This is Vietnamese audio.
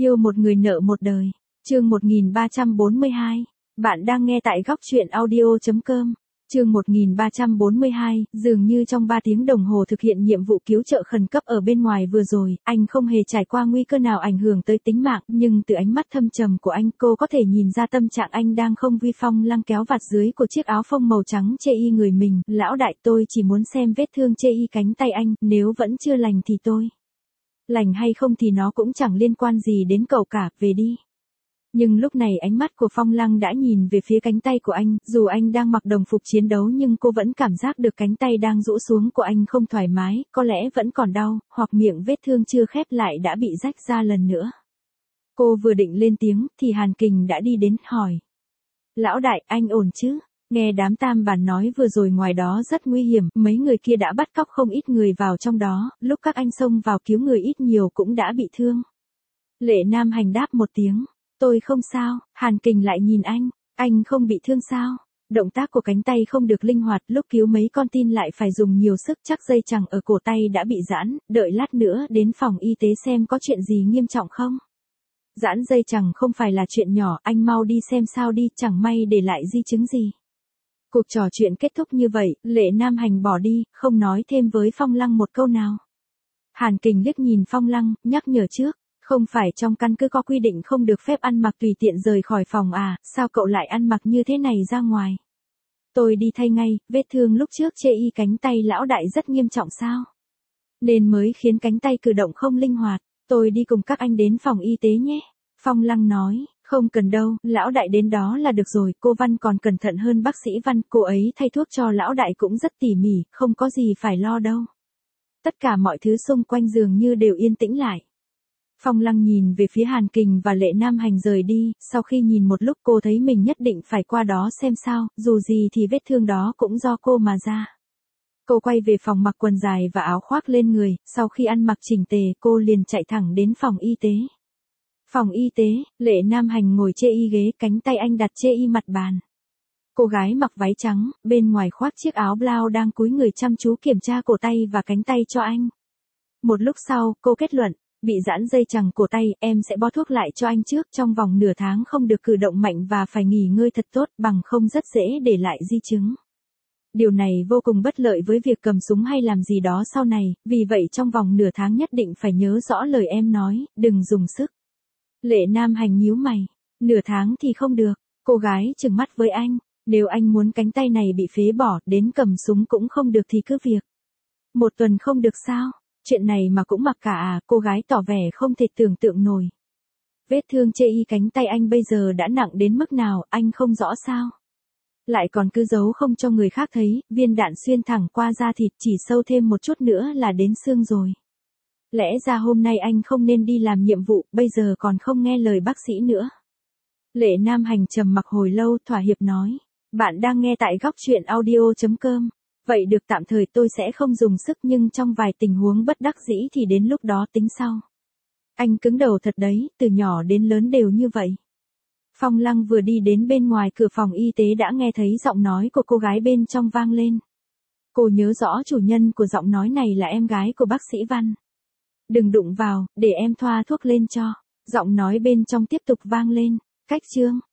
Yêu một người nợ một đời. Chương 1342. Bạn đang nghe tại góc truyện audio.com. Chương 1342, dường như trong 3 tiếng đồng hồ thực hiện nhiệm vụ cứu trợ khẩn cấp ở bên ngoài vừa rồi, anh không hề trải qua nguy cơ nào ảnh hưởng tới tính mạng, nhưng từ ánh mắt thâm trầm của anh cô có thể nhìn ra tâm trạng anh đang không vui. Phong Lăng kéo vạt dưới của chiếc áo phông màu trắng chê y người mình, lão đại tôi chỉ muốn xem vết thương chê y cánh tay anh, nếu vẫn chưa lành thì tôi. Lành hay không thì nó cũng chẳng liên quan gì đến cậu cả, về đi. Nhưng lúc này ánh mắt của Phong Lăng đã nhìn về phía cánh tay của anh, dù anh đang mặc đồng phục chiến đấu nhưng cô vẫn cảm giác được cánh tay đang rũ xuống của anh không thoải mái, có lẽ vẫn còn đau, hoặc miệng vết thương chưa khép lại đã bị rách ra lần nữa. Cô vừa định lên tiếng thì Hàn Kình đã đi đến hỏi. Lão đại, anh ổn chứ? Nghe đám tam bản nói vừa rồi ngoài đó rất nguy hiểm, mấy người kia đã bắt cóc không ít người vào trong đó, lúc các anh xông vào cứu người ít nhiều cũng đã bị thương. Lệ Nam Hành đáp một tiếng. Tôi không sao. Hàn Kình lại nhìn anh không bị thương sao? Động tác của cánh tay không được linh hoạt, lúc cứu mấy con tin lại phải dùng nhiều sức, chắc dây chằng ở cổ tay đã bị giãn, đợi lát nữa đến phòng y tế xem có chuyện gì nghiêm trọng không. Giãn dây chằng không phải là chuyện nhỏ, anh mau đi xem sao đi, chẳng may để lại di chứng gì. Cuộc trò chuyện kết thúc như vậy, Lệ Nam Hành bỏ đi, không nói thêm với Phong Lăng một câu nào. Hàn Kình liếc nhìn Phong Lăng, nhắc nhở trước. Không phải trong căn cứ có quy định không được phép ăn mặc tùy tiện rời khỏi phòng à, sao cậu lại ăn mặc như thế này ra ngoài? Tôi đi thay ngay, vết thương lúc trước chê y cánh tay lão đại rất nghiêm trọng sao? Nên mới khiến cánh tay cử động không linh hoạt, tôi đi cùng các anh đến phòng y tế nhé. Phong Lăng nói, không cần đâu, lão đại đến đó là được rồi, cô Văn còn cẩn thận hơn bác sĩ Văn, cô ấy thay thuốc cho lão đại cũng rất tỉ mỉ, không có gì phải lo đâu. Tất cả mọi thứ xung quanh dường như đều yên tĩnh lại. Phong Lăng nhìn về phía Hàn Kình và Lệ Nam Hành rời đi, sau khi nhìn một lúc cô thấy mình nhất định phải qua đó xem sao, dù gì thì vết thương đó cũng do cô mà ra. Cô quay về phòng mặc quần dài và áo khoác lên người, sau khi ăn mặc chỉnh tề cô liền chạy thẳng đến phòng y tế. Phòng y tế, Lệ Nam Hành ngồi chê y ghế, cánh tay anh đặt chê y mặt bàn. Cô gái mặc váy trắng, bên ngoài khoác chiếc áo blau đang cúi người chăm chú kiểm tra cổ tay và cánh tay cho anh. Một lúc sau, cô kết luận. Bị giãn dây chằng cổ tay, em sẽ bó thuốc lại cho anh trước, trong vòng nửa tháng không được cử động mạnh và phải nghỉ ngơi thật tốt, bằng không rất dễ để lại di chứng. Điều này vô cùng bất lợi với việc cầm súng hay làm gì đó sau này, vì vậy trong vòng nửa tháng nhất định phải nhớ rõ lời em nói, đừng dùng sức. Lệ Nam Hành nhíu mày, nửa tháng thì không được, cô gái trừng mắt với anh, nếu anh muốn cánh tay này bị phế bỏ, đến cầm súng cũng không được thì cứ việc. 1 tuần không được sao? Chuyện này mà cũng mặc cả à, cô gái tỏ vẻ không thể tưởng tượng nổi. Vết thương chê y cánh tay anh bây giờ đã nặng đến mức nào, anh không rõ sao? Lại còn cứ giấu không cho người khác thấy, viên đạn xuyên thẳng qua da thịt, chỉ sâu thêm một chút nữa là đến xương rồi. Lẽ ra hôm nay anh không nên đi làm nhiệm vụ, bây giờ còn không nghe lời bác sĩ nữa. Lệ Nam Hành trầm mặc hồi lâu, thỏa hiệp nói. Bạn đang nghe tại góc truyện audio.com. Vậy được, tạm thời tôi sẽ không dùng sức, nhưng trong vài tình huống bất đắc dĩ thì đến lúc đó tính sau. Anh cứng đầu thật đấy, từ nhỏ đến lớn đều như vậy. Phong Lăng vừa đi đến bên ngoài cửa phòng y tế đã nghe thấy giọng nói của cô gái bên trong vang lên. Cô nhớ rõ chủ nhân của giọng nói này là em gái của bác sĩ Văn. Đừng đụng vào, để em thoa thuốc lên cho. Giọng nói bên trong tiếp tục vang lên. Cách chương